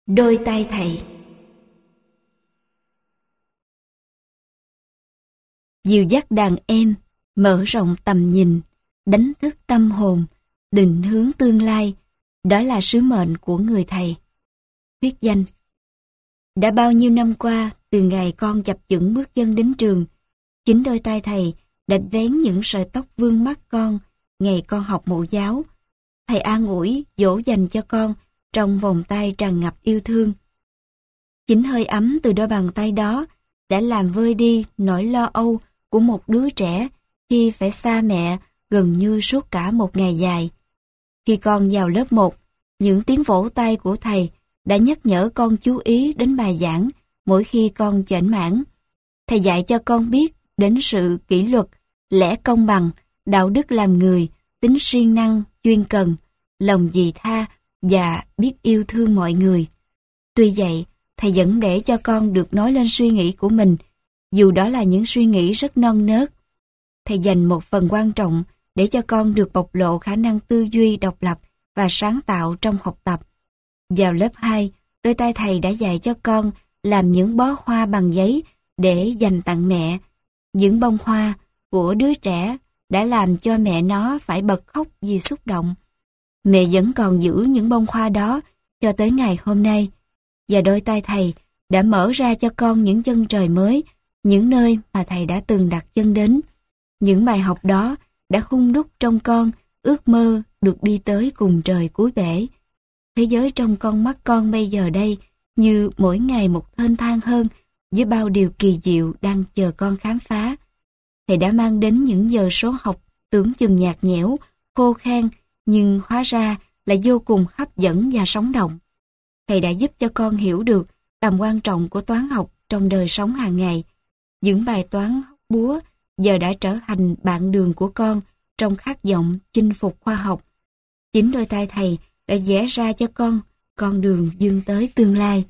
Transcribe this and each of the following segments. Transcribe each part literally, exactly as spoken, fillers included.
Đôi tay thầy. Dìu dắt đàn em, mở rộng tầm nhìn, đánh thức tâm hồn, định hướng tương lai, đó là sứ mệnh của người thầy. Thuyết danh. Đã bao nhiêu năm qua, từ ngày con chập chững bước chân đến trường, chính đôi tay thầy đã vén những sợi tóc vương mắt con ngày con học mẫu giáo. Thầy an ủi, dỗ dành cho con trong vòng tay tràn ngập yêu thương. Chính hơi ấm từ đôi bàn tay đó đã làm vơi đi nỗi lo âu của một đứa trẻ khi phải xa mẹ gần như suốt cả một ngày dài. Khi con vào lớp một, những tiếng vỗ tay của thầy đã nhắc nhở con chú ý đến bài giảng mỗi khi con chểnh mảng. Thầy dạy cho con biết đến sự kỷ luật, lẽ công bằng, đạo đức làm người, tính siêng năng, chuyên cần, lòng dì tha và biết yêu thương mọi người. Tuy vậy, thầy vẫn để cho con được nói lên suy nghĩ của mình, dù đó là những suy nghĩ rất non nớt. Thầy dành một phần quan trọng để cho con được bộc lộ khả năng tư duy độc lập và sáng tạo trong học tập. Vào lớp hai, đôi tay thầy đã dạy cho con làm những bó hoa bằng giấy để dành tặng mẹ. Những bông hoa của đứa trẻ đã làm cho mẹ nó phải bật khóc vì xúc động. Mẹ vẫn còn giữ những bông hoa đó cho tới ngày hôm nay. Và đôi tay thầy đã mở ra cho con những chân trời mới, những nơi mà thầy đã từng đặt chân đến. Những bài học đó đã hun đúc trong con ước mơ được đi tới cùng trời cuối bể. Thế giới trong con mắt con bây giờ đây như mỗi ngày một thênh thang hơn với bao điều kỳ diệu đang chờ con khám phá. Thầy đã mang đến những giờ số học tưởng chừng nhạt nhẽo, khô khan, nhưng hóa ra là vô cùng hấp dẫn và sống động. Thầy đã giúp cho con hiểu được tầm quan trọng của toán học trong đời sống hàng ngày. Những bài toán hóc búa giờ đã trở thành bạn đường của con trong khát vọng chinh phục khoa học. Chính đôi tay thầy đã vẽ ra cho con con đường vươn tới tương lai.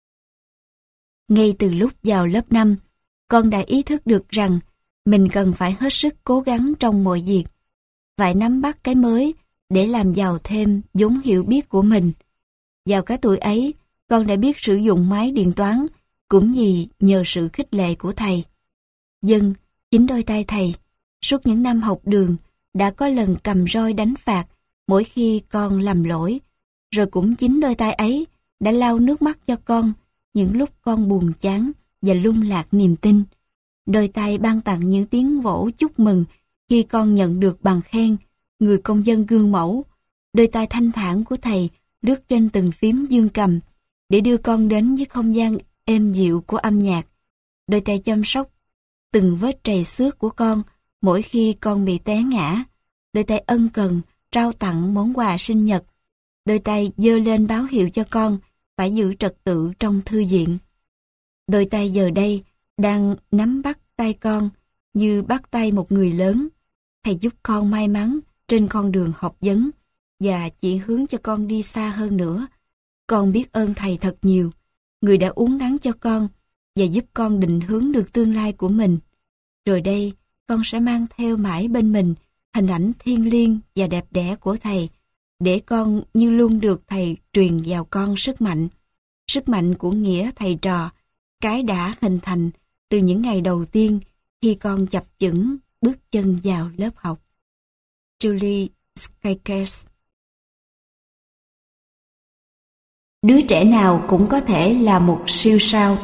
Ngay từ lúc vào lớp năm, con đã ý thức được rằng mình cần phải hết sức cố gắng trong mọi việc, phải nắm bắt cái mới để làm giàu thêm vốn hiểu biết của mình. Vào cái tuổi ấy, con đã biết sử dụng máy điện toán, cũng vì nhờ sự khích lệ của thầy. Dân, chính đôi tay thầy, suốt những năm học đường, đã có lần cầm roi đánh phạt mỗi khi con làm lỗi, rồi cũng chính đôi tay ấy đã lau nước mắt cho con những lúc con buồn chán và lung lạc niềm tin. Đôi tay ban tặng những tiếng vỗ chúc mừng khi con nhận được bằng khen, người công dân gương mẫu. Đôi tay thanh thản của thầy lướt trên từng phím dương cầm để đưa con đến với không gian êm dịu của âm nhạc. Đôi tay chăm sóc từng vết trầy xước của con mỗi khi con bị té ngã. Đôi tay ân cần trao tặng món quà sinh nhật. Đôi tay giơ lên báo hiệu cho con phải giữ trật tự trong thư viện. Đôi tay giờ đây đang nắm bắt tay con như bắt tay một người lớn. Thầy giúp con may mắn trên con đường học vấn và chỉ hướng cho con đi xa hơn nữa. Con biết ơn thầy thật nhiều, người đã uốn nắn cho con và giúp con định hướng được tương lai của mình. Rồi đây, con sẽ mang theo mãi bên mình hình ảnh thiêng liêng và đẹp đẽ của thầy, để con như luôn được thầy truyền vào con sức mạnh. Sức mạnh của nghĩa thầy trò, cái đã hình thành từ những ngày đầu tiên khi con chập chững bước chân vào lớp học. Julie Skykers. Đứa trẻ nào cũng có thể là một siêu sao.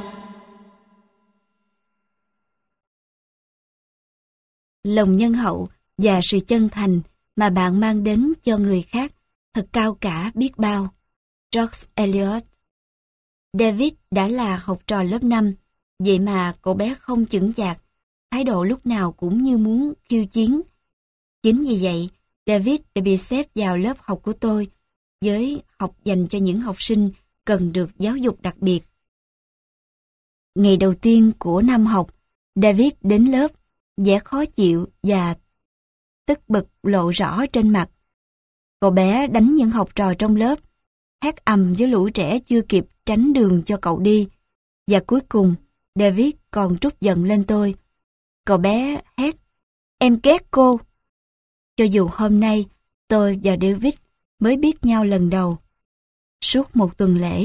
Lòng nhân hậu và sự chân thành mà bạn mang đến cho người khác thật cao cả biết bao. George Eliot. David đã là học trò lớp năm, vậy mà cậu bé không chững chạc, thái độ lúc nào cũng như muốn khiêu chiến. Chính vì vậy, David đã bị xếp vào lớp học của tôi, với học dành cho những học sinh cần được giáo dục đặc biệt. Ngày đầu tiên của năm học, David đến lớp, vẻ khó chịu và tức bực lộ rõ trên mặt. Cậu bé đánh những học trò trong lớp, hét ầm với lũ trẻ chưa kịp tránh đường cho cậu đi. Và cuối cùng, David còn trút giận lên tôi. Cậu bé hét, em ghét cô. Cho dù hôm nay, tôi và David mới biết nhau lần đầu. Suốt một tuần lễ,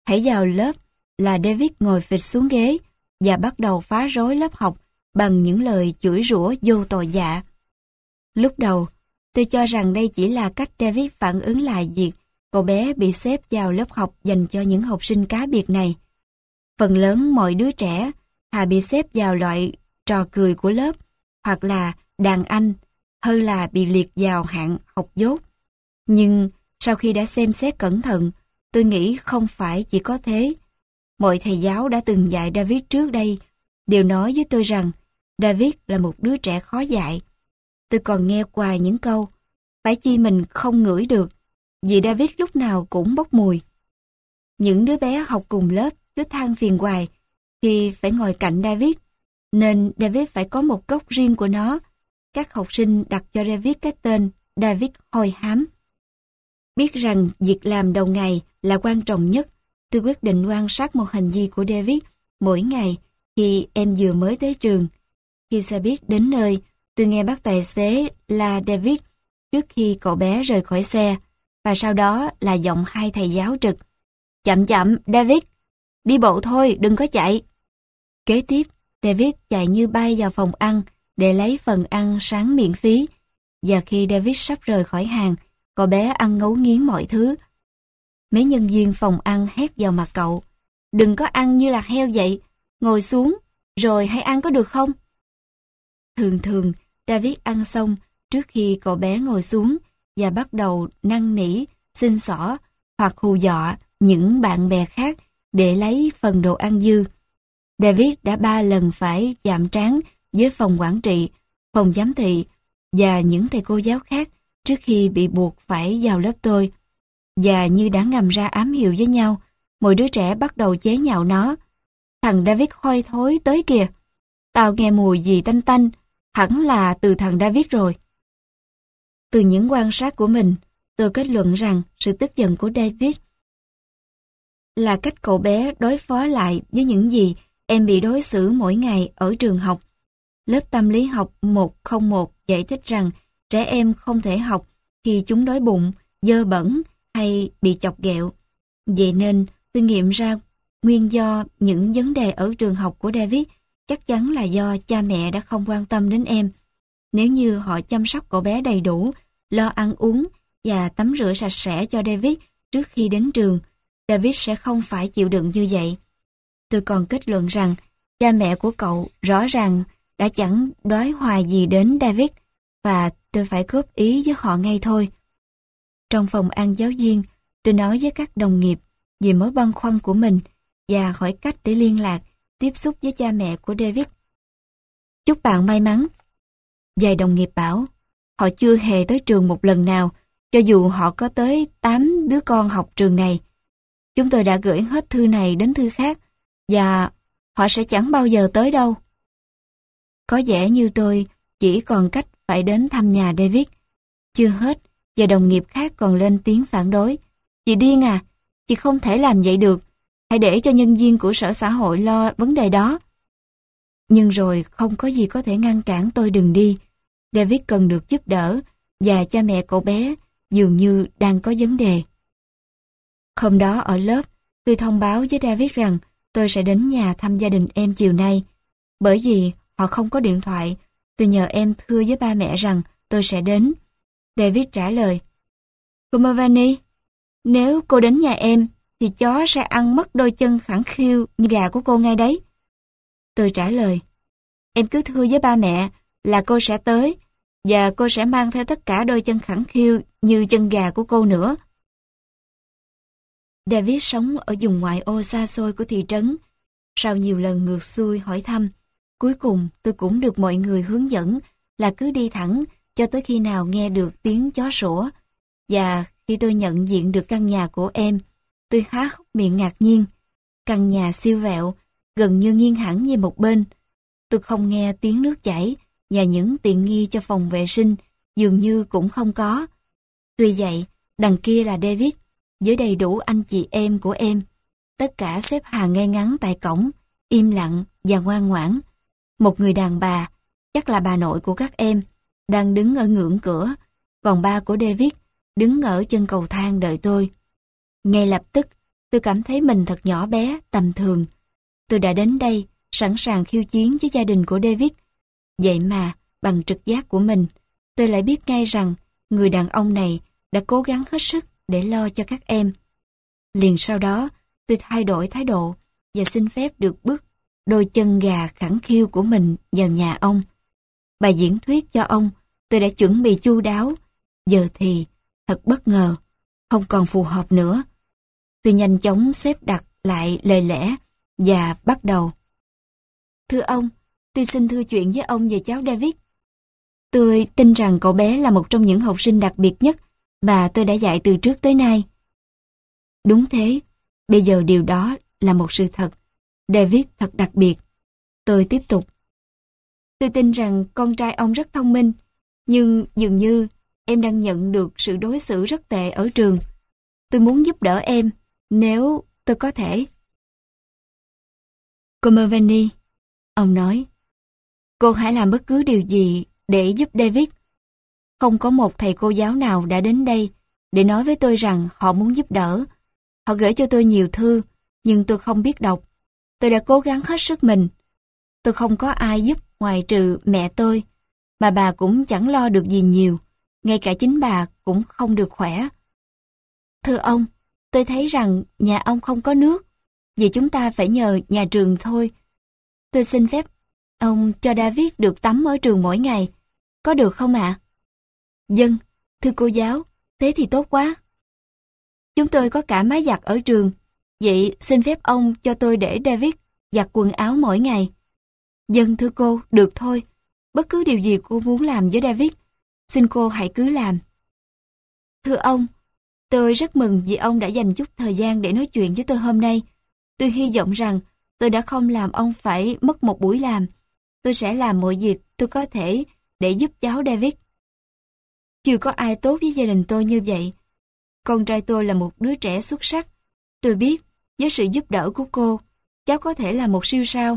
Hãy vào lớp là David ngồi phịch xuống ghế và bắt đầu phá rối lớp học bằng những lời chửi rủa vô tội dạ. Lúc đầu, tôi cho rằng đây chỉ là cách David phản ứng lại việc cậu bé bị xếp vào lớp học dành cho những học sinh cá biệt này. Phần lớn mọi đứa trẻ thà bị xếp vào loại trò cười của lớp hoặc là đàn anh hơn là bị liệt vào hạng học dốt. Nhưng sau khi đã xem xét cẩn thận, tôi nghĩ không phải chỉ có thế. Mọi thầy giáo đã từng dạy David trước đây đều nói với tôi rằng David là một đứa trẻ khó dạy. Tôi còn nghe qua những câu phải chi mình không ngửi được vì David lúc nào cũng bốc mùi. Những đứa bé học cùng lớp cứ than phiền hoài khi phải ngồi cạnh David, nên David phải có một góc riêng của nó. Các học sinh đặt cho David cái tên David hôi hám. Biết rằng việc làm đầu ngày là quan trọng nhất, tôi quyết định quan sát một hành vi của David mỗi ngày khi em vừa mới tới trường. Khi xe buýt đến nơi, tôi nghe bác tài xế la David trước khi cậu bé rời khỏi xe, và sau đó là giọng hai thầy giáo trực. Chậm chậm, David, đi bộ thôi, đừng có chạy. Kế tiếp, David chạy như bay vào phòng ăn để lấy phần ăn sáng miễn phí, và khi David sắp rời khỏi hàng, cậu bé ăn ngấu nghiến mọi thứ. Mấy nhân viên phòng ăn hét vào mặt cậu, đừng có ăn như là heo vậy, ngồi xuống, rồi hãy ăn có được không? Thường thường, David ăn xong trước khi cậu bé ngồi xuống và bắt đầu năn nỉ, xin xỏ hoặc hù dọa những bạn bè khác để lấy phần đồ ăn dư. David đã ba lần phải chạm trán với phòng quản trị, phòng giám thị và những thầy cô giáo khác trước khi bị buộc phải vào lớp tôi. Và như đã ngầm ra ám hiệu với nhau, mỗi đứa trẻ bắt đầu chế nhạo nó. Thằng David hôi thối tới kìa. Tao nghe mùi gì tanh tanh, hẳn là từ thằng David rồi. Từ những quan sát của mình, tôi kết luận rằng sự tức giận của David là cách cậu bé đối phó lại với những gì em bị đối xử mỗi ngày ở trường học. Lớp tâm lý học một không một giải thích rằng trẻ em không thể học khi chúng đói bụng, dơ bẩn hay bị chọc ghẹo. Vậy nên tôi nghiệm ra nguyên do những vấn đề ở trường học của David chắc chắn là do cha mẹ đã không quan tâm đến em. Nếu như họ chăm sóc cậu bé đầy đủ, lo ăn uống và tắm rửa sạch sẽ cho David trước khi đến trường, David sẽ không phải chịu đựng như vậy. Tôi còn kết luận rằng cha mẹ của cậu rõ ràng đã chẳng đói hoài gì đến David, và tôi phải góp ý với họ ngay thôi. Trong phòng ăn giáo viên, tôi nói với các đồng nghiệp về mối băn khoăn của mình và hỏi cách để liên lạc, tiếp xúc với cha mẹ của David. Chúc bạn may mắn. Vài đồng nghiệp bảo, họ chưa hề tới trường một lần nào, cho dù họ có tới tám đứa con học trường này. Chúng tôi đã gửi hết thư này đến thư khác, và họ sẽ chẳng bao giờ tới đâu. Có vẻ như tôi chỉ còn cách phải đến thăm nhà David. Chưa hết, và đồng nghiệp khác còn lên tiếng phản đối. Chị điên à, chị không thể làm vậy được. Hãy để cho nhân viên của sở xã hội lo vấn đề đó. Nhưng rồi không có gì có thể ngăn cản tôi đừng đi. David cần được giúp đỡ, và cha mẹ cậu bé dường như đang có vấn đề. Hôm đó ở lớp, tôi thông báo với David rằng tôi sẽ đến nhà thăm gia đình em chiều nay. Bởi vì họ không có điện thoại, tôi nhờ em thưa với ba mẹ rằng tôi sẽ đến. David trả lời, cô Mavani, nếu cô đến nhà em, thì chó sẽ ăn mất đôi chân khẳng khiu như gà của cô ngay đấy. Tôi trả lời, em cứ thưa với ba mẹ là cô sẽ tới, và cô sẽ mang theo tất cả đôi chân khẳng khiu như chân gà của cô nữa. David sống ở vùng ngoại ô xa xôi của thị trấn. Sau nhiều lần ngược xuôi hỏi thăm, cuối cùng tôi cũng được mọi người hướng dẫn là cứ đi thẳng cho tới khi nào nghe được tiếng chó sủa. Và khi tôi nhận diện được căn nhà của em, tôi há hốc miệng ngạc nhiên. Căn nhà siêu vẹo, gần như nghiêng hẳn về một bên. Tôi không nghe tiếng nước chảy, và những tiện nghi cho phòng vệ sinh dường như cũng không có. Tuy vậy, đằng kia là David, với đầy đủ anh chị em của em. Tất cả xếp hàng ngay ngắn tại cổng, im lặng và ngoan ngoãn. Một người đàn bà, chắc là bà nội của các em, đang đứng ở ngưỡng cửa, còn ba của David đứng ở chân cầu thang đợi tôi. Ngay lập tức, Tôi cảm thấy mình thật nhỏ bé, tầm thường. Tôi đã đến đây, sẵn sàng khiêu chiến với gia đình của David. Vậy mà, bằng trực giác của mình, tôi lại biết ngay rằng người đàn ông này đã cố gắng hết sức để lo cho các em. Liền sau đó, tôi thay đổi thái độ và xin phép được bước đôi chân gà khẳng khiu của mình vào nhà ông. Bài diễn thuyết cho ông, tôi đã chuẩn bị chu đáo. Giờ thì, thật bất ngờ, không còn phù hợp nữa. Tôi nhanh chóng xếp đặt lại lời lẽ và bắt đầu. Thưa ông, tôi xin thưa chuyện với ông về cháu David. Tôi tin rằng cậu bé là một trong những học sinh đặc biệt nhất mà tôi đã dạy từ trước tới nay. Đúng thế, bây giờ điều đó là một sự thật. David thật đặc biệt. Tôi tiếp tục. Tôi tin rằng con trai ông rất thông minh, nhưng dường như em đang nhận được sự đối xử rất tệ ở trường. Tôi muốn giúp đỡ em, nếu tôi có thể. Cô Merveni, ông nói, cô hãy làm bất cứ điều gì để giúp David. Không có một thầy cô giáo nào đã đến đây để nói với tôi rằng họ muốn giúp đỡ. Họ gửi cho tôi nhiều thư, nhưng tôi không biết đọc. Tôi đã cố gắng hết sức mình. Tôi không có ai giúp ngoài trừ mẹ tôi, mà bà cũng chẳng lo được gì nhiều. Ngay cả chính bà cũng không được khỏe. Thưa ông, tôi thấy rằng nhà ông không có nước, vì chúng ta phải nhờ nhà trường thôi. Tôi xin phép ông cho David được tắm ở trường mỗi ngày. Có được không ạ? Vâng, thưa cô giáo, thế thì tốt quá. Chúng tôi có cả máy giặt ở trường. Vậy xin phép ông cho tôi để David giặt quần áo mỗi ngày. Vâng thưa cô, được thôi. Bất cứ điều gì cô muốn làm với David, xin cô hãy cứ làm. Thưa ông, tôi rất mừng vì ông đã dành chút thời gian để nói chuyện với tôi hôm nay. Tôi hy vọng rằng tôi đã không làm ông phải mất một buổi làm. Tôi sẽ làm mọi việc tôi có thể để giúp cháu David. Chưa có ai tốt với gia đình tôi như vậy. Con trai tôi là một đứa trẻ xuất sắc. Tôi biết, với sự giúp đỡ của cô, cháu có thể là một siêu sao.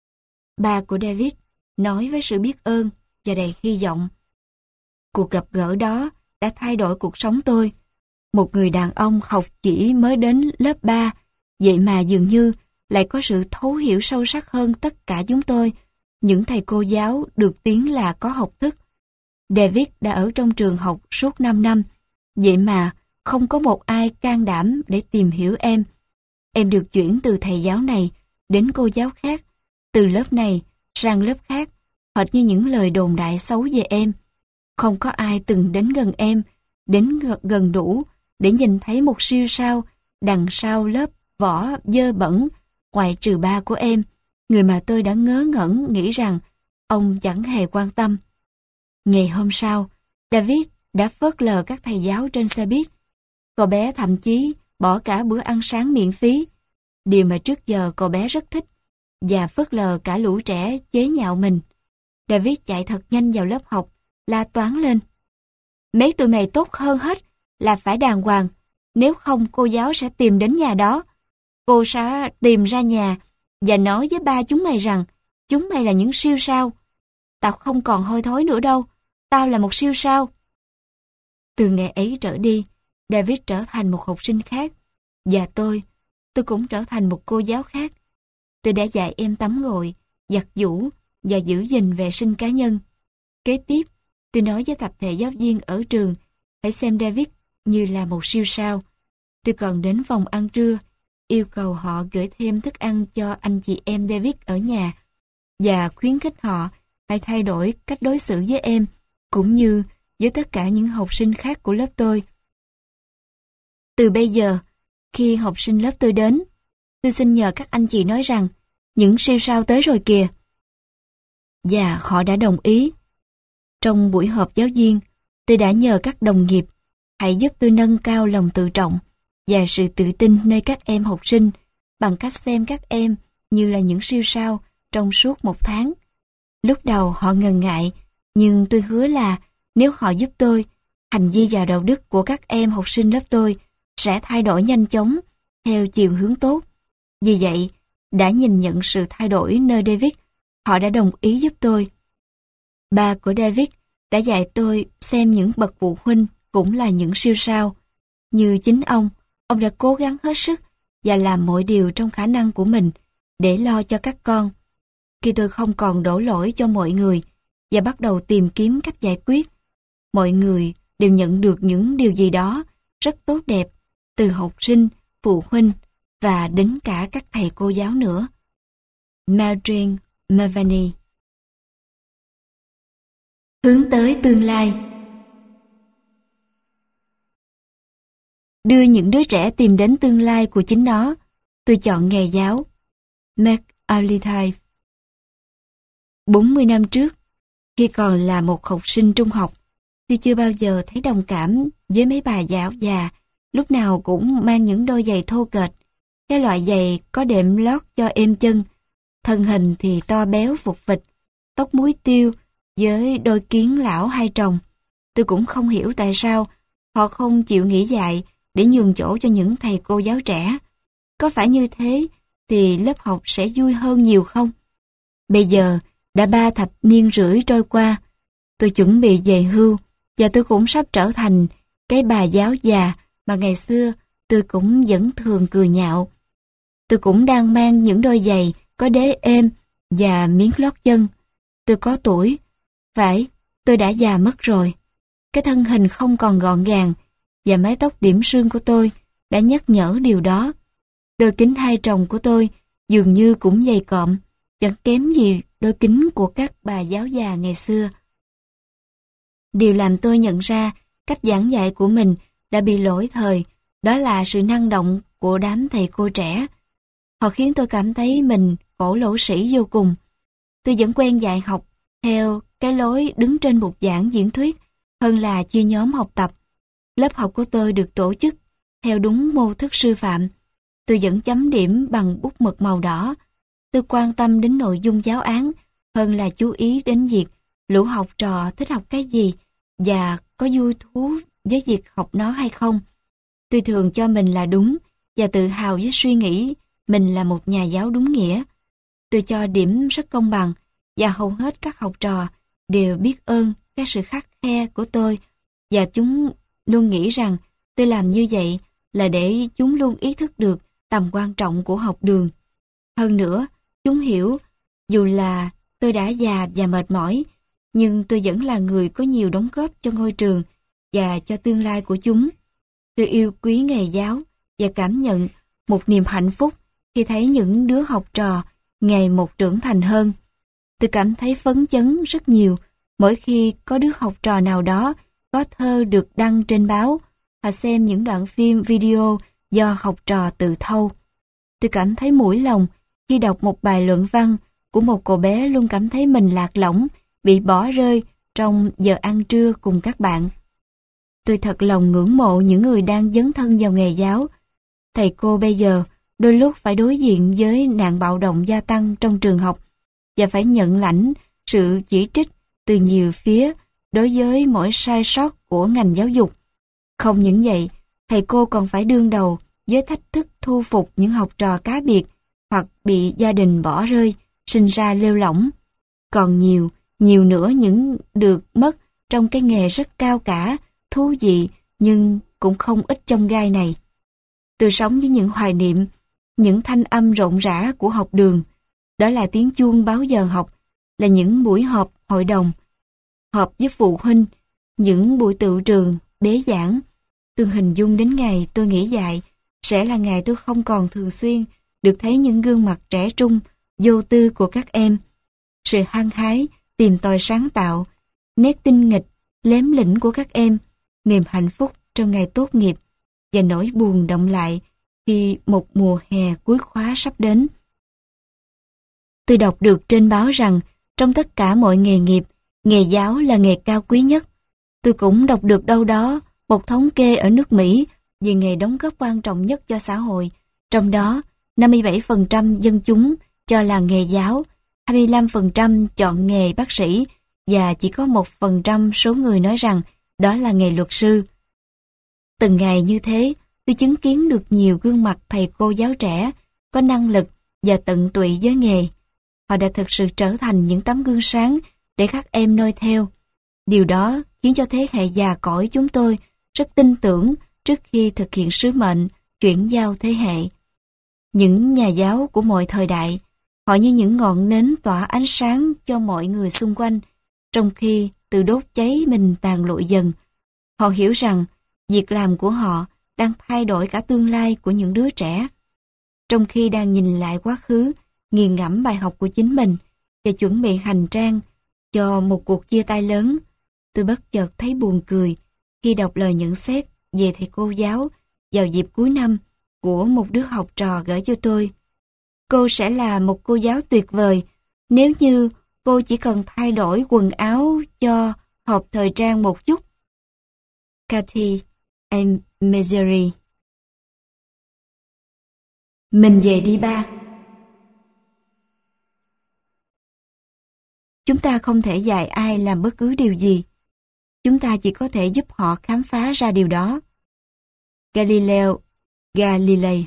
Ba của David nói với sự biết ơn và đầy hy vọng. Cuộc gặp gỡ đó đã thay đổi cuộc sống tôi. Một người đàn ông học chỉ mới đến lớp ba, vậy mà dường như lại có sự thấu hiểu sâu sắc hơn tất cả chúng tôi, những thầy cô giáo được tiếng là có học thức. David đã ở trong trường học suốt năm năm, vậy mà không có một ai can đảm để tìm hiểu em. Em được chuyển từ thầy giáo này đến cô giáo khác, từ lớp này sang lớp khác, hệt như những lời đồn đại xấu về em. Không có ai từng đến gần em, đến gần đủ để nhìn thấy một siêu sao đằng sau lớp vỏ dơ bẩn, ngoại trừ ba của em, người mà tôi đã ngớ ngẩn nghĩ rằng ông chẳng hề quan tâm. Ngày hôm sau, David đã phớt lờ các thầy giáo trên xe buýt. Cậu bé thậm chí bỏ cả bữa ăn sáng miễn phí, điều mà trước giờ cậu bé rất thích, và phớt lờ cả lũ trẻ chế nhạo mình. David chạy thật nhanh vào lớp học, la toáng lên. Mấy tụi mày tốt hơn hết là phải đàng hoàng, nếu không cô giáo sẽ tìm đến nhà đó. Cô sẽ tìm ra nhà và nói với ba chúng mày rằng chúng mày là những siêu sao. Tao không còn hôi thối nữa đâu, tao là một siêu sao. Từ ngày ấy trở đi, David trở thành một học sinh khác, và tôi, tôi cũng trở thành một cô giáo khác. Tôi đã dạy em tắm gội, giặt giũ và giữ gìn vệ sinh cá nhân. Kế tiếp, tôi nói với tập thể giáo viên ở trường, hãy xem David như là một siêu sao. Tôi còn đến phòng ăn trưa, yêu cầu họ gửi thêm thức ăn cho anh chị em David ở nhà, và khuyến khích họ hãy thay đổi cách đối xử với em, cũng như với tất cả những học sinh khác của lớp tôi. Từ bây giờ, khi học sinh lớp tôi đến, tôi xin nhờ các anh chị nói rằng những siêu sao tới rồi kìa. Và họ đã đồng ý. Trong buổi họp giáo viên, tôi đã nhờ các đồng nghiệp hãy giúp tôi nâng cao lòng tự trọng và sự tự tin nơi các em học sinh bằng cách xem các em như là những siêu sao trong suốt một tháng. Lúc đầu họ ngần ngại, nhưng tôi hứa là nếu họ giúp tôi, hành vi và đạo đức của các em học sinh lớp tôi sẽ thay đổi nhanh chóng theo chiều hướng tốt. Vì vậy, đã nhìn nhận sự thay đổi nơi David, họ đã đồng ý giúp tôi. Ba của David đã dạy tôi xem những bậc phụ huynh cũng là những siêu sao. Như chính ông, ông đã cố gắng hết sức và làm mọi điều trong khả năng của mình để lo cho các con. Khi tôi không còn đổ lỗi cho mọi người và bắt đầu tìm kiếm cách giải quyết, mọi người đều nhận được những điều gì đó rất tốt đẹp từ học sinh, phụ huynh và đến cả các thầy cô giáo nữa. Mildred Mulvaney. Hướng tới tương lai. Đưa những đứa trẻ tìm đến tương lai của chính nó, tôi chọn nghề giáo. Mark Arlitide. bốn mươi năm trước, khi còn là một học sinh trung học, tôi chưa bao giờ thấy đồng cảm với mấy bà giáo già, lúc nào cũng mang những đôi giày thô kệch, cái loại giày có đệm lót cho êm chân, thân hình thì to béo phụt phịch, tóc muối tiêu với đôi kiến lão hai tròng. Tôi cũng không hiểu tại sao họ không chịu nghỉ dạy để nhường chỗ cho những thầy cô giáo trẻ. Có phải như thế thì lớp học sẽ vui hơn nhiều không? Bây giờ, đã ba thập niên rưỡi trôi qua, tôi chuẩn bị về hưu và tôi cũng sắp trở thành cái bà giáo già mà ngày xưa tôi cũng vẫn thường cười nhạo. Tôi cũng đang mang những đôi giày có đế êm và miếng lót chân. Tôi có tuổi. Phải, tôi đã già mất rồi. Cái thân hình không còn gọn gàng và mái tóc điểm sương của tôi đã nhắc nhở điều đó. Đôi kính hai tròng của tôi dường như cũng dày cộm, chẳng kém gì đôi kính của các bà giáo già ngày xưa. Điều làm tôi nhận ra cách giảng dạy của mình đã bị lỗi thời, đó là sự năng động của đám thầy cô trẻ. Họ khiến tôi cảm thấy mình khổ lỗ sĩ vô cùng. Tôi vẫn quen dạy học theo cái lối đứng trên bục giảng diễn thuyết hơn là chia nhóm học tập. Lớp học của tôi được tổ chức theo đúng mô thức sư phạm. Tôi vẫn chấm điểm bằng bút mực màu đỏ. Tôi quan tâm đến nội dung giáo án hơn là chú ý đến việc lũ học trò thích học cái gì và có vui thú với việc học nó hay không. Tôi thường cho mình là đúng và tự hào với suy nghĩ mình là một nhà giáo đúng nghĩa. Tôi cho điểm rất công bằng và hầu hết các học trò đều biết ơn cái sự khắt khe của tôi và chúng luôn nghĩ rằng tôi làm như vậy là để chúng luôn ý thức được tầm quan trọng của học đường. Hơn nữa, chúng hiểu dù là tôi đã già và mệt mỏi, nhưng tôi vẫn là người có nhiều đóng góp cho ngôi trường và cho tương lai của chúng. Tôi yêu quý nghề giáo và cảm nhận một niềm hạnh phúc khi thấy những đứa học trò ngày một trưởng thành hơn. Tôi cảm thấy phấn chấn rất nhiều mỗi khi có đứa học trò nào đó có thơ được đăng trên báo hoặc xem những đoạn phim video do học trò tự thâu. Tôi cảm thấy mũi lòng khi đọc một bài luận văn của một cô bé luôn cảm thấy mình lạc lõng, bị bỏ rơi trong giờ ăn trưa cùng các bạn. Tôi thật lòng ngưỡng mộ những người đang dấn thân vào nghề giáo. Thầy cô bây giờ đôi lúc phải đối diện với nạn bạo động gia tăng trong trường học và phải nhận lãnh sự chỉ trích từ nhiều phía đối với mỗi sai sót của ngành giáo dục. Không những vậy, thầy cô còn phải đương đầu với thách thức thu phục những học trò cá biệt hoặc bị gia đình bỏ rơi, sinh ra lêu lỏng. Còn nhiều, nhiều nữa những được mất trong cái nghề rất cao cả, thú vị nhưng cũng không ít chông gai này. Tôi sống với những hoài niệm, những thanh âm rộn rã của học đường. Đó là tiếng chuông báo giờ học, là những buổi họp hội đồng, họp với phụ huynh, những buổi tự trường, bế giảng. Tôi hình dung đến ngày tôi nghỉ dạy sẽ là ngày tôi không còn thường xuyên được thấy những gương mặt trẻ trung, vô tư của các em. Sự hăng hái, tìm tòi sáng tạo, nét tinh nghịch, lém lĩnh của các em, niềm hạnh phúc trong ngày tốt nghiệp và nỗi buồn đọng lại khi một mùa hè cuối khóa sắp đến. Tôi đọc được trên báo rằng trong tất cả mọi nghề nghiệp, nghề giáo là nghề cao quý nhất. Tôi cũng đọc được đâu đó một thống kê ở nước Mỹ về nghề đóng góp quan trọng nhất cho xã hội. Trong đó, năm mươi bảy phần trăm dân chúng cho là nghề giáo, hai mươi lăm phần trăm chọn nghề bác sĩ và chỉ có một phần trăm số người nói rằng đó là nghề luật sư. Từng ngày như thế, tôi chứng kiến được nhiều gương mặt thầy cô giáo trẻ có năng lực và tận tụy với nghề. Họ đã thực sự trở thành những tấm gương sáng để các em noi theo. Điều đó khiến cho thế hệ già cỗi chúng tôi rất tin tưởng trước khi thực hiện sứ mệnh chuyển giao thế hệ. Những nhà giáo của mọi thời đại, họ như những ngọn nến tỏa ánh sáng cho mọi người xung quanh, trong khi tự đốt cháy mình tàn lụi dần. Họ hiểu rằng việc làm của họ đang thay đổi cả tương lai của những đứa trẻ. Trong khi đang nhìn lại quá khứ, nghiền ngẫm bài học của chính mình và chuẩn bị hành trang cho một cuộc chia tay lớn, tôi bất chợt thấy buồn cười khi đọc lời nhận xét về thầy cô giáo vào dịp cuối năm của một đứa học trò gửi cho tôi. Cô sẽ là một cô giáo tuyệt vời nếu như cô chỉ cần thay đổi quần áo cho hợp thời trang một chút. Cathy A. Misery. Mình về đi ba. Chúng ta không thể dạy ai làm bất cứ điều gì. Chúng ta chỉ có thể giúp họ khám phá ra điều đó. Galileo Galilei.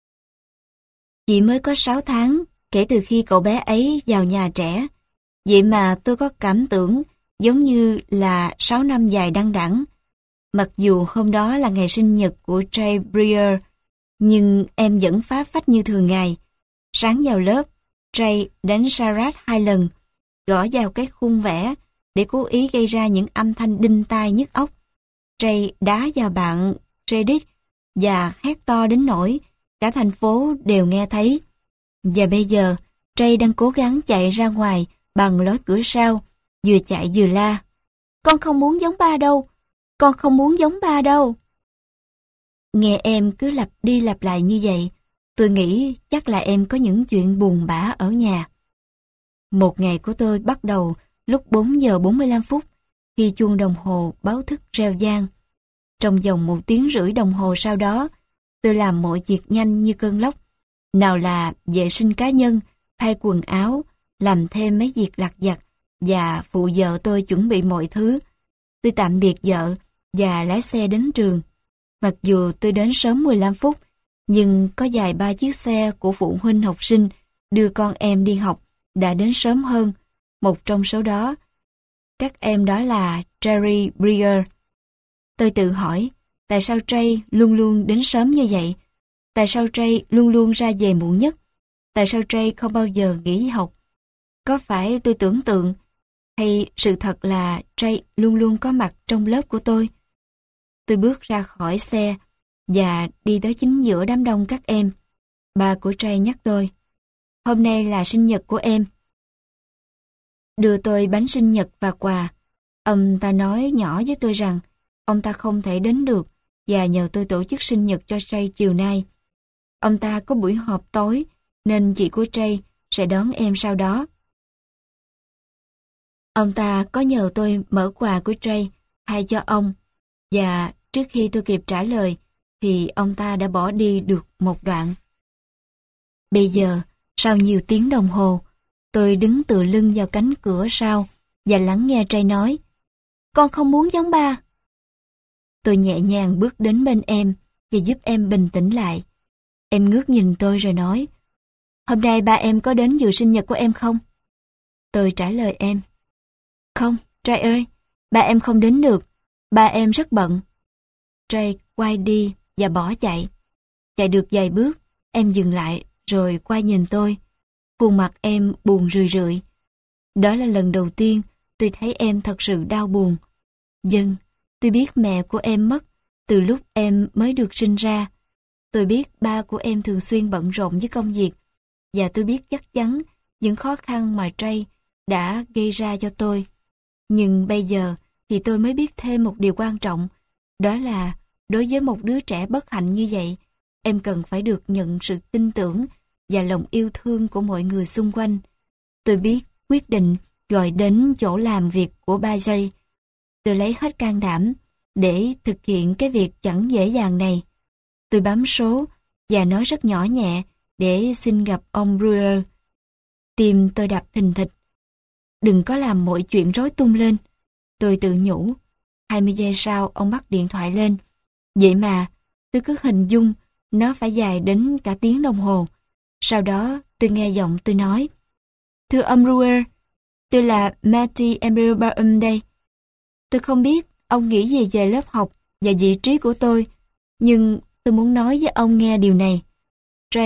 Chỉ mới có sáu tháng kể từ khi cậu bé ấy vào nhà trẻ, vậy mà tôi có cảm tưởng giống như là sáu năm dài đăng đẵng. Mặc dù hôm đó là ngày sinh nhật của Trey Breer, nhưng em vẫn phá phách như thường ngày. Sáng vào lớp, Trey đánh charade hai lần, gõ vào cái khung vẽ để cố ý gây ra những âm thanh đinh tai nhức óc. Trey đá vào bạn Reddit và hét to đến nỗi cả thành phố đều nghe thấy. Và bây giờ, Trey đang cố gắng chạy ra ngoài bằng lối cửa sau, vừa chạy vừa la. Con không muốn giống ba đâu, con không muốn giống ba đâu. Nghe em cứ lặp đi lặp lại như vậy, tôi nghĩ chắc là em có những chuyện buồn bã ở nhà. Một ngày của tôi bắt đầu lúc bốn giờ bốn mươi lăm phút khi chuông đồng hồ báo thức reo vang. Trong vòng một tiếng rưỡi đồng hồ sau đó, tôi làm mọi việc nhanh như cơn lốc. Nào là vệ sinh cá nhân, thay quần áo, làm thêm mấy việc lặt vặt và phụ vợ tôi chuẩn bị mọi thứ. Tôi tạm biệt vợ và lái xe đến trường. Mặc dù tôi đến sớm mười lăm phút, nhưng có vài ba chiếc xe của phụ huynh học sinh đưa con em đi học đã đến sớm hơn. Một trong số đó, các em đó là Trey Breer. Tôi tự hỏi, tại sao Trey luôn luôn đến sớm như vậy? Tại sao Trey luôn luôn ra về muộn nhất? Tại sao Trey không bao giờ nghỉ học? Có phải tôi tưởng tượng, hay sự thật là Trey luôn luôn có mặt trong lớp của tôi? Tôi bước ra khỏi xe và đi tới chính giữa đám đông các em. Ba của Trey nhắc tôi, hôm nay là sinh nhật của em. Đưa tôi bánh sinh nhật và quà. Ông ta nói nhỏ với tôi rằng ông ta không thể đến được và nhờ tôi tổ chức sinh nhật cho Trey chiều nay. Ông ta có buổi họp tối nên chị của Trey sẽ đón em sau đó. Ông ta có nhờ tôi mở quà của Trey thay cho ông, và trước khi tôi kịp trả lời thì ông ta đã bỏ đi được một đoạn. Bây giờ, sau nhiều tiếng đồng hồ, tôi đứng tựa lưng vào cánh cửa sau và lắng nghe Trey nói, con không muốn giống ba. Tôi nhẹ nhàng bước đến bên em và giúp em bình tĩnh lại. Em ngước nhìn tôi rồi nói, hôm nay ba em có đến dự sinh nhật của em không? Tôi trả lời em, không, Trey ơi, ba em không đến được, ba em rất bận. Trey quay đi và bỏ chạy. Chạy được vài bước, em dừng lại rồi quay nhìn tôi. Khuôn mặt em buồn rười rượi. Đó là lần đầu tiên tôi thấy em thật sự đau buồn. Vâng, tôi biết mẹ của em mất từ lúc em mới được sinh ra. Tôi biết ba của em thường xuyên bận rộn với công việc, và tôi biết chắc chắn những khó khăn mà Trey đã gây ra cho tôi. Nhưng bây giờ thì tôi mới biết thêm một điều quan trọng, đó là đối với một đứa trẻ bất hạnh như vậy, em cần phải được nhận sự tin tưởng và lòng yêu thương của mọi người xung quanh. Tôi biết quyết định gọi đến chỗ làm việc của ba Jay. Tôi lấy hết can đảm để thực hiện cái việc chẳng dễ dàng này. Tôi bấm số và nói rất nhỏ nhẹ để xin gặp ông Brewer. Tim tôi đập thình thịch. Đừng có làm mọi chuyện rối tung lên. Tôi tự nhủ. hai mươi giây sau ông bắt điện thoại lên. Vậy mà tôi cứ hình dung nó phải dài đến cả tiếng đồng hồ. Sau đó tôi nghe giọng tôi nói, thưa ông Brewer, tôi là Matty Embryo Barham đây. Tôi không biết ông nghĩ gì về lớp học và vị trí của tôi, nhưng tôi muốn nói với ông nghe điều này. Trey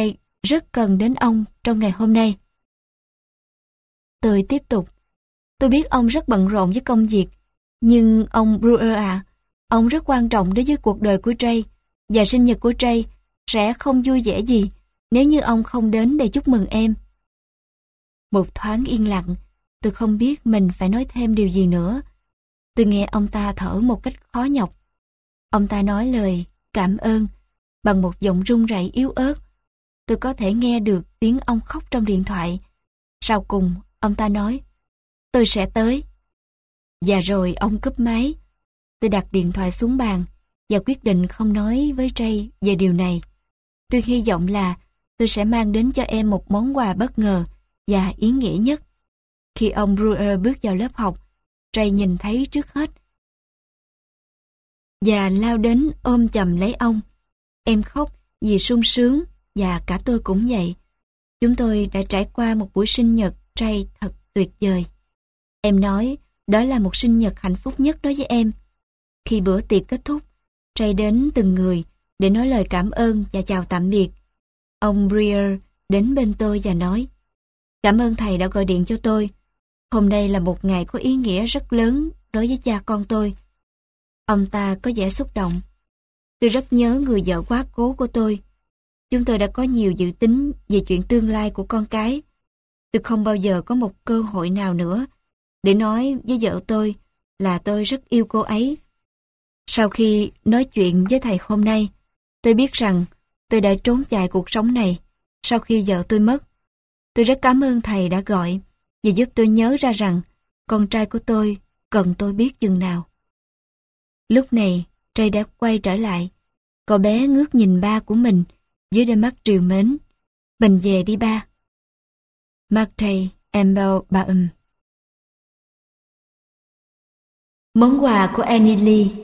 rất cần đến ông trong ngày hôm nay. Tôi tiếp tục. Tôi biết ông rất bận rộn với công việc, nhưng ông Brewer à, ông rất quan trọng đối với cuộc đời của Trey, và sinh nhật của Trey sẽ không vui vẻ gì nếu như ông không đến để chúc mừng em. Một thoáng yên lặng, tôi không biết mình phải nói thêm điều gì nữa. Tôi nghe ông ta thở một cách khó nhọc. Ông ta nói lời cảm ơn bằng một giọng run rẩy yếu ớt. Tôi có thể nghe được tiếng ông khóc trong điện thoại. Sau cùng, ông ta nói, tôi sẽ tới. Và rồi ông cúp máy. Tôi đặt điện thoại xuống bàn và quyết định không nói với Trey về điều này. Tôi hy vọng là tôi sẽ mang đến cho em một món quà bất ngờ và ý nghĩa nhất. Khi ông Brewer bước vào lớp học, Trey nhìn thấy trước hết và lao đến ôm chầm lấy ông. Em khóc vì sung sướng và cả tôi cũng vậy. Chúng tôi đã trải qua một buổi sinh nhật Trey thật tuyệt vời. Em nói đó là một sinh nhật hạnh phúc nhất đối với em. Khi bữa tiệc kết thúc, Trey đến từng người để nói lời cảm ơn và chào tạm biệt. Ông Brewer đến bên tôi và nói, cảm ơn thầy đã gọi điện cho tôi. Hôm nay là một ngày có ý nghĩa rất lớn đối với cha con tôi. Ông ta có vẻ xúc động. Tôi rất nhớ người vợ quá cố của tôi. Chúng tôi đã có nhiều dự tính về chuyện tương lai của con cái. Tôi không bao giờ có một cơ hội nào nữa để nói với vợ tôi là tôi rất yêu cô ấy. Sau khi nói chuyện với thầy hôm nay, tôi biết rằng tôi đã trốn chạy cuộc sống này sau khi vợ tôi mất. Tôi rất cảm ơn thầy đã gọi và giúp tôi nhớ ra rằng con trai của tôi cần tôi biết chừng nào. Lúc này, Trey đã quay trở lại. Cậu bé ngước nhìn ba của mình dưới đôi mắt trìu mến. Mình về đi ba. Martey Ambelbaum. Món quà của Annie Lee.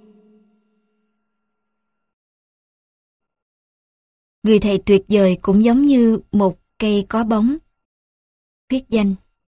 Người thầy tuyệt vời cũng giống như một cây có bóng. Thuyết danh.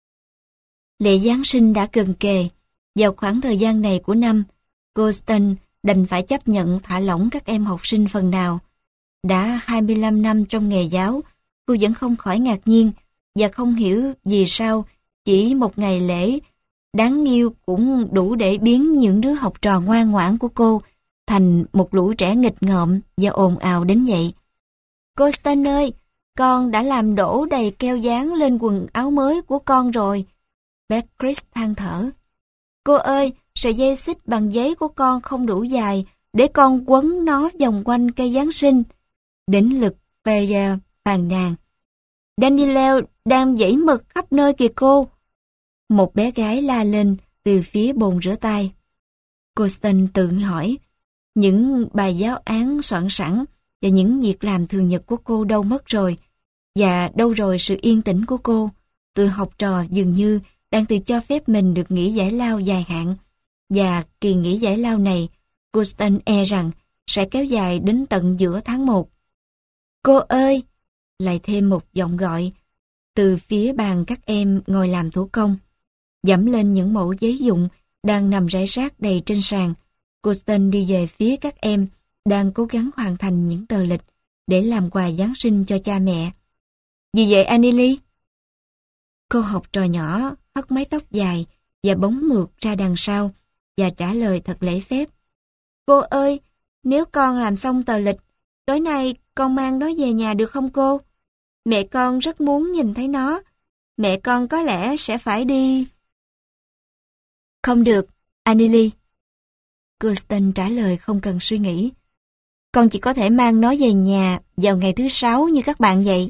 Lễ Giáng sinh đã gần kề. Vào khoảng thời gian này của năm, cô Ston đành phải chấp nhận thả lỏng các em học sinh phần nào. Đã hai mươi lăm năm trong nghề giáo, cô vẫn không khỏi ngạc nhiên và không hiểu vì sao chỉ một ngày lễ đáng yêu cũng đủ để biến những đứa học trò ngoan ngoãn của cô thành một lũ trẻ nghịch ngợm và ồn ào đến vậy. Cô Ston ơi, con đã làm đổ đầy keo dán lên quần áo mới của con rồi. Bé Chris than thở. Cô ơi, sợi dây xích bằng giấy của con không đủ dài để con quấn nó vòng quanh cây Giáng sinh. Đến lượt Ferrier phàn nàn. Daniel đang dãy mực khắp nơi kìa cô. Một bé gái la lên từ phía bồn rửa tay. Cô Ston tự hỏi, những bài giáo án soạn sẵn và những việc làm thường nhật của cô đâu mất rồi? Và đâu rồi sự yên tĩnh của cô? Tụi học trò dường như đang tự cho phép mình được nghỉ giải lao dài hạn. Và kỳ nghỉ giải lao này, cô Ston e rằng sẽ kéo dài đến tận giữa tháng một. Cô ơi! Lại thêm một giọng gọi từ phía bàn các em ngồi làm thủ công. Dẫm lên những mẩu giấy dụng đang nằm rải rác đầy trên sàn, cô Ston đi về phía các em đang cố gắng hoàn thành những tờ lịch để làm quà Giáng sinh cho cha mẹ. Vì vậy Annie Lee? Cô học trò nhỏ hất mái tóc dài và bóng mượt ra đằng sau và trả lời thật lễ phép. Cô ơi, nếu con làm xong tờ lịch, tối nay con mang nó về nhà được không cô? Mẹ con rất muốn nhìn thấy nó. Mẹ con có lẽ sẽ phải đi. Không được, Annie Lee. Kirsten trả lời không cần suy nghĩ. Con chỉ có thể mang nó về nhà vào ngày thứ sáu như các bạn vậy.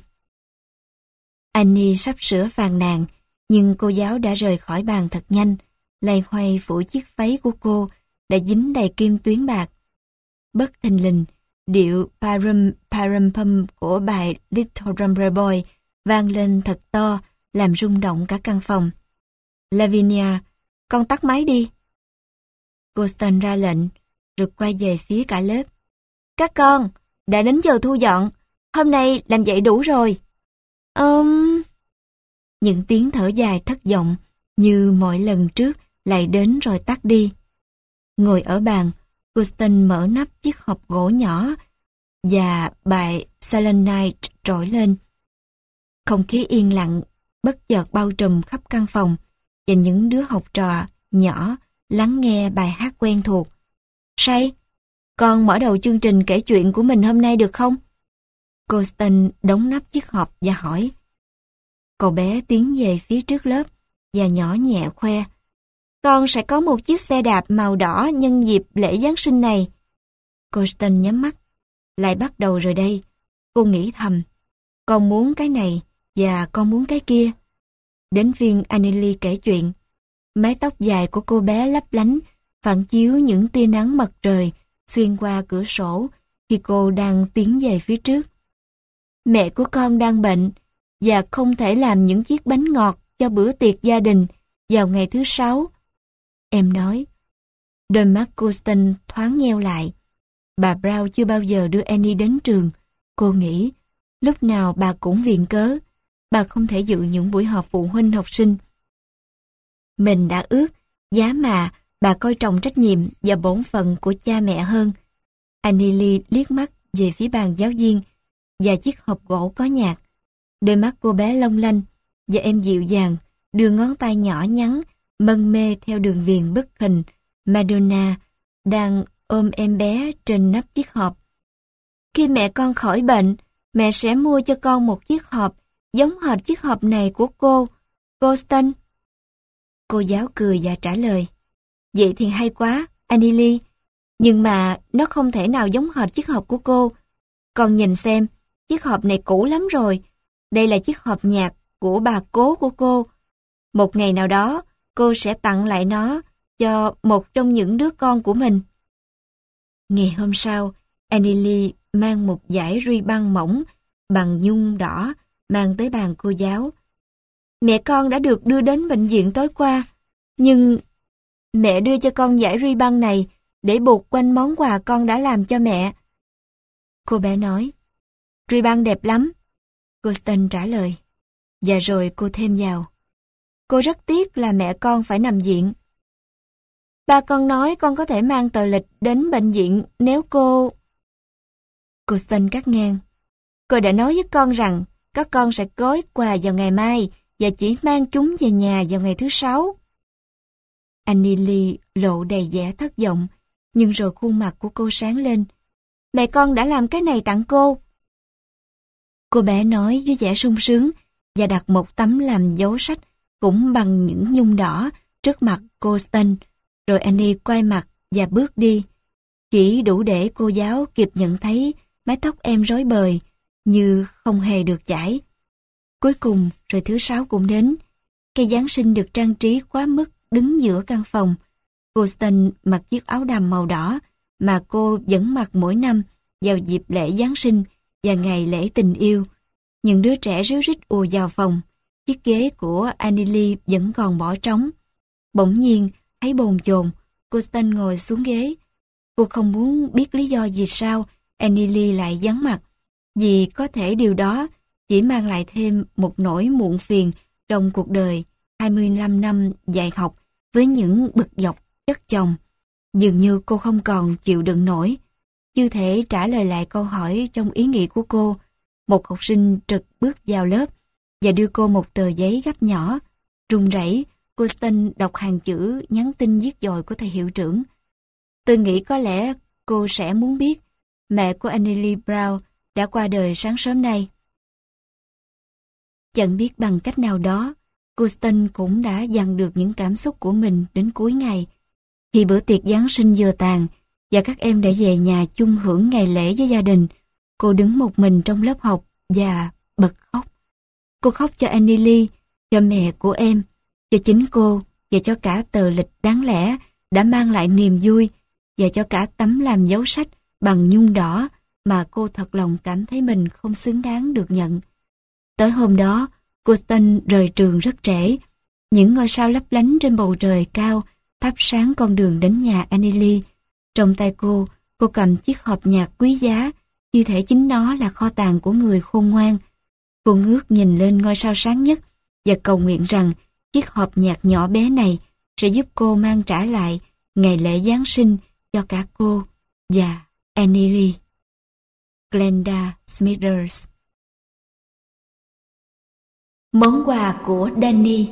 Annie sắp sửa phàn nàn, nhưng cô giáo đã rời khỏi bàn thật nhanh, loay hoay phủ chiếc váy của cô đã dính đầy kim tuyến bạc. Bất thình lình, điệu Parum Parum Pum của bài Little Drummer Boy vang lên thật to, làm rung động cả căn phòng. Lavinia, con tắt máy đi. Cô Ston ra lệnh, rồi quay về phía cả lớp. Các con, đã đến giờ thu dọn, hôm nay làm vậy đủ rồi. Ừm... Um... Những tiếng thở dài thất vọng, như mọi lần trước, lại đến rồi tắt đi. Ngồi ở bàn, cô Ston mở nắp chiếc hộp gỗ nhỏ và bài Silent Night trỗi lên. Không khí yên lặng, bất chợt bao trùm khắp căn phòng, và những đứa học trò nhỏ lắng nghe bài hát quen thuộc. Say, con mở đầu chương trình kể chuyện của mình hôm nay được không? Cô Stan đóng nắp chiếc hộp và hỏi. Cậu bé tiến về phía trước lớp và nhỏ nhẹ khoe. Con sẽ có một chiếc xe đạp màu đỏ nhân dịp lễ Giáng sinh này. Cô Stan nhắm mắt. Lại bắt đầu rồi đây. Cô nghĩ thầm. Con muốn cái này và con muốn cái kia. Đến phiên Annie kể chuyện. Mái tóc dài của cô bé lấp lánh, phản chiếu những tia nắng mặt trời xuyên qua cửa sổ khi cô đang tiến về phía trước. Mẹ của con đang bệnh và không thể làm những chiếc bánh ngọt cho bữa tiệc gia đình vào ngày thứ sáu. Em nói. Đôi mắt cô Stan thoáng nheo lại. Bà Brown chưa bao giờ đưa Annie đến trường. Cô nghĩ, lúc nào bà cũng viện cớ. Bà không thể dự những buổi họp phụ huynh học sinh. Mình đã ước, giá mà bà coi trọng trách nhiệm và bổn phận của cha mẹ hơn. Annie liếc mắt về phía bàn giáo viên và chiếc hộp gỗ có nhạc. Đôi mắt cô bé long lanh và em dịu dàng đưa ngón tay nhỏ nhắn mân mê theo đường viền bức hình Madonna đang ôm em bé trên nắp chiếc hộp. Khi mẹ con khỏi bệnh, mẹ sẽ mua cho con một chiếc hộp giống hệt chiếc hộp này của cô, cô Stan. Cô giáo cười và trả lời. Vậy thì hay quá, Annie, nhưng mà nó không thể nào giống hệt chiếc hộp của cô. Con nhìn xem, chiếc hộp này cũ lắm rồi. Đây là chiếc hộp nhạc của bà cố của cô. Một ngày nào đó, cô sẽ tặng lại nó cho một trong những đứa con của mình. Ngày hôm sau, Annie mang một dải ruy băng mỏng bằng nhung đỏ mang tới bàn cô giáo. Mẹ con đã được đưa đến bệnh viện tối qua, nhưng mẹ đưa cho con dải ruy băng này để buộc quanh món quà con đã làm cho mẹ. Cô bé nói, ruy băng đẹp lắm. Cô Stan trả lời. Và rồi cô thêm vào. Cô rất tiếc là mẹ con phải nằm viện. Ba con nói con có thể mang tờ lịch đến bệnh viện nếu cô... Cô Stan cắt ngang. Cô đã nói với con rằng các con sẽ gói quà vào ngày mai và chỉ mang chúng về nhà vào ngày thứ sáu. Annie lộ đầy vẻ thất vọng, nhưng rồi khuôn mặt của cô sáng lên. Mẹ con đã làm cái này tặng cô. Cô bé nói với vẻ sung sướng và đặt một tấm làm dấu sách cũng bằng những nhung đỏ trước mặt cô Stan. Rồi Annie quay mặt và bước đi. Chỉ đủ để cô giáo kịp nhận thấy mái tóc em rối bời như không hề được chải. Cuối cùng rồi thứ sáu cũng đến. Cây Giáng sinh được trang trí quá mức đứng giữa căn phòng. Cô Stan mặc chiếc áo đầm màu đỏ mà cô vẫn mặc mỗi năm vào dịp lễ Giáng sinh và ngày lễ tình yêu. Những đứa trẻ ríu rít ùa vào phòng. Chiếc ghế của Annie vẫn còn bỏ trống. Bỗng nhiên thấy bồn chồn, cô Stan ngồi xuống ghế. Cô không muốn biết lý do vì sao Annie lại vắng mặt, vì có thể điều đó chỉ mang lại thêm một nỗi muộn phiền trong cuộc đời hai mươi lăm năm dạy học với những bực dọc chất chồng. Dường như cô không còn chịu đựng nổi. Chưa thể trả lời lại câu hỏi trong ý nghĩ của cô. Một học sinh trực bước vào lớp và đưa cô một tờ giấy gấp nhỏ. Run rẩy, cô Stan đọc hàng chữ nhắn tin viết dội của thầy hiệu trưởng. Tôi nghĩ có lẽ cô sẽ muốn biết mẹ của Annie Brown đã qua đời sáng sớm nay. Chẳng biết bằng cách nào đó, cô Stan cũng đã dằn được những cảm xúc của mình đến cuối ngày. Khi bữa tiệc Giáng sinh vừa tàn và các em đã về nhà chung hưởng ngày lễ với gia đình, cô đứng một mình trong lớp học và bật khóc. Cô khóc cho Annie, cho mẹ của em, cho chính cô và cho cả tờ lịch đáng lẽ đã mang lại niềm vui và cho cả tấm làm dấu sách bằng nhung đỏ mà cô thật lòng cảm thấy mình không xứng đáng được nhận. Tới hôm đó, cô Stan rời trường rất trễ. Những ngôi sao lấp lánh trên bầu trời cao thắp sáng con đường đến nhà Annie. Trong tay cô, cô cầm chiếc hộp nhạc quý giá, như thể chính nó là kho tàng của người khôn ngoan. Cô ngước nhìn lên ngôi sao sáng nhất và cầu nguyện rằng chiếc hộp nhạc nhỏ bé này sẽ giúp cô mang trả lại ngày lễ Giáng sinh cho cả cô và Annie. Glenda Smithers. Món quà của Danny.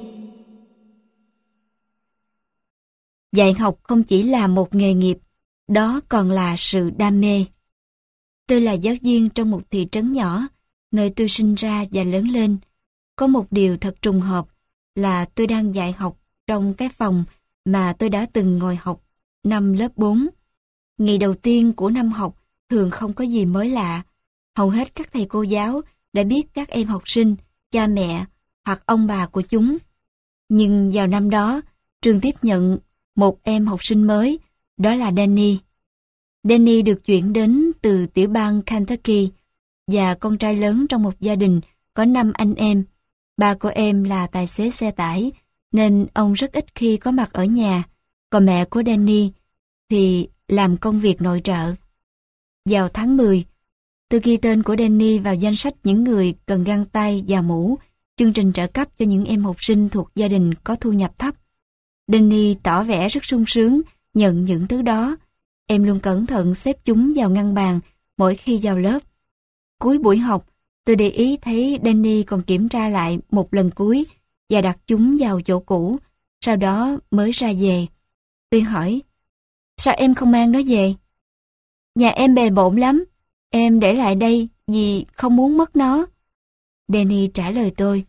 Dạy học không chỉ là một nghề nghiệp, đó còn là sự đam mê. Tôi là giáo viên trong một thị trấn nhỏ, nơi tôi sinh ra và lớn lên. Có một điều thật trùng hợp là tôi đang dạy học trong cái phòng mà tôi đã từng ngồi học năm lớp bốn. Ngày đầu tiên của năm học thường không có gì mới lạ. Hầu hết các thầy cô giáo đã biết các em học sinh, cha mẹ hoặc ông bà của chúng. Nhưng vào năm đó, trường tiếp nhận một em học sinh mới, đó là Danny. Danny được chuyển đến từ tiểu bang Kentucky và con trai lớn trong một gia đình có năm anh em. Ba của em là tài xế xe tải nên ông rất ít khi có mặt ở nhà, còn mẹ của Danny thì làm công việc nội trợ. Vào tháng mười, tôi ghi tên của Danny vào danh sách những người cần găng tay và mũ, chương trình trợ cấp cho những em học sinh thuộc gia đình có thu nhập thấp. Danny tỏ vẻ rất sung sướng nhận những thứ đó. Em luôn cẩn thận xếp chúng vào ngăn bàn mỗi khi vào lớp. Cuối buổi học, tôi để ý thấy Danny còn kiểm tra lại một lần cuối và đặt chúng vào chỗ cũ, sau đó mới ra về. Tôi hỏi, sao em không mang nó về? Nhà em bề bộn lắm, em để lại đây vì không muốn mất nó. Danny trả lời tôi.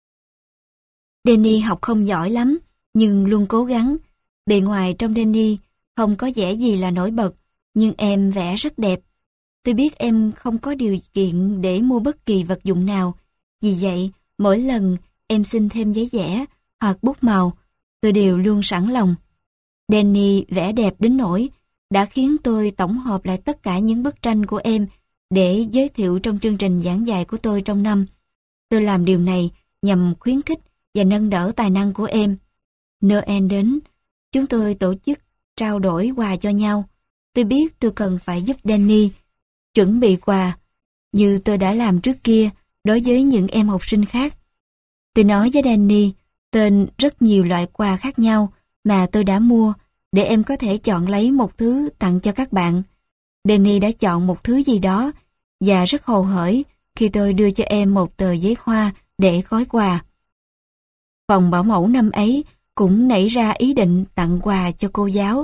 Danny học không giỏi lắm, nhưng luôn cố gắng. Bề ngoài trong Danny không có vẻ gì là nổi bật, nhưng em vẽ rất đẹp. Tôi biết em không có điều kiện để mua bất kỳ vật dụng nào. Vì vậy, mỗi lần em xin thêm giấy vẽ hoặc bút màu, tôi đều luôn sẵn lòng. Danny vẽ đẹp đến nỗi đã khiến tôi tổng hợp lại tất cả những bức tranh của em để giới thiệu trong chương trình giảng dạy của tôi trong năm. Tôi làm điều này nhằm khuyến khích và nâng đỡ tài năng của em. Noel đến, chúng tôi tổ chức trao đổi quà cho nhau. Tôi biết tôi cần phải giúp Danny chuẩn bị quà, như tôi đã làm trước kia đối với những em học sinh khác. Tôi nói với Danny tên rất nhiều loại quà khác nhau mà tôi đã mua để em có thể chọn lấy một thứ tặng cho các bạn. Danny đã chọn một thứ gì đó và rất hồ hởi khi tôi đưa cho em một tờ giấy hoa để gói quà. Phòng bảo mẫu năm ấy cũng nảy ra ý định tặng quà cho cô giáo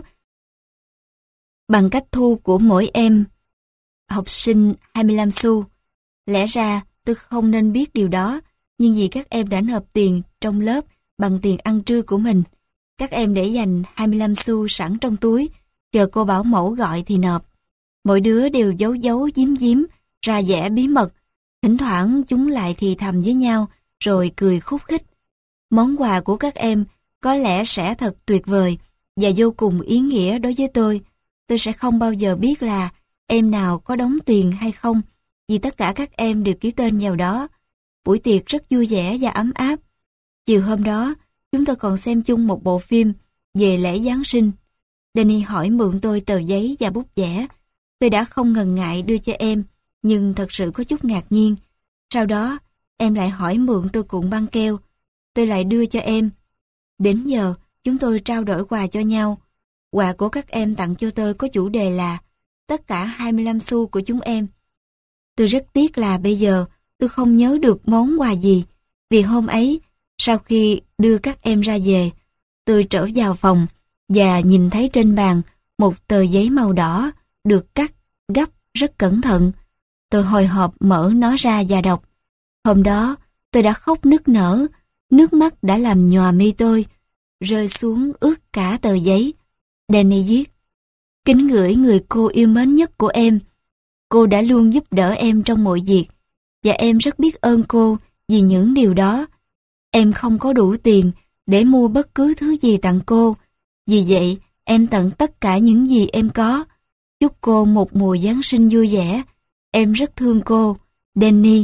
bằng cách thu của mỗi em học sinh hai mươi lăm xu. Lẽ ra tôi không nên biết điều đó, nhưng vì các em đã nộp tiền trong lớp bằng tiền ăn trưa của mình, các em để dành hai mươi lăm xu sẵn trong túi, chờ cô bảo mẫu gọi thì nộp. Mỗi đứa đều giấu giấu giếm giếm, ra vẻ bí mật. Thỉnh thoảng chúng lại thì thầm với nhau, rồi cười khúc khích. Món quà của các em có lẽ sẽ thật tuyệt vời và vô cùng ý nghĩa đối với tôi. Tôi sẽ không bao giờ biết là em nào có đóng tiền hay không, vì tất cả các em đều ký tên vào đó. Buổi tiệc rất vui vẻ và ấm áp. Chiều hôm đó, chúng tôi còn xem chung một bộ phim về lễ Giáng sinh. Danny hỏi mượn tôi tờ giấy và bút vẽ. Tôi đã không ngần ngại đưa cho em, nhưng thật sự có chút ngạc nhiên. Sau đó, em lại hỏi mượn tôi cuộn băng keo. Tôi lại đưa cho em. Đến giờ, chúng tôi trao đổi quà cho nhau. Quà của các em tặng cho tôi có chủ đề là tất cả hai mươi lăm xu của chúng em. Tôi rất tiếc là bây giờ tôi không nhớ được món quà gì, vì hôm ấy, sau khi đưa các em ra về, tôi trở vào phòng và nhìn thấy trên bàn một tờ giấy màu đỏ được cắt, gấp rất cẩn thận. Tôi hồi hộp mở nó ra và đọc. Hôm đó, tôi đã khóc nức nở, nước mắt đã làm nhòa mi tôi, rơi xuống ướt cả tờ giấy. Danny viết: kính gửi người cô yêu mến nhất của em. Cô đã luôn giúp đỡ em trong mọi việc, và em rất biết ơn cô vì những điều đó. Em không có đủ tiền để mua bất cứ thứ gì tặng cô, vì vậy em tặng tất cả những gì em có. Chúc cô một mùa Giáng sinh vui vẻ. Em rất thương cô, Danny.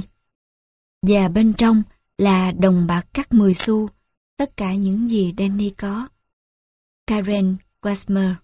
Và bên trong là đồng bạc cắt mười xu, tất cả những gì Danny có. Karen Westmer.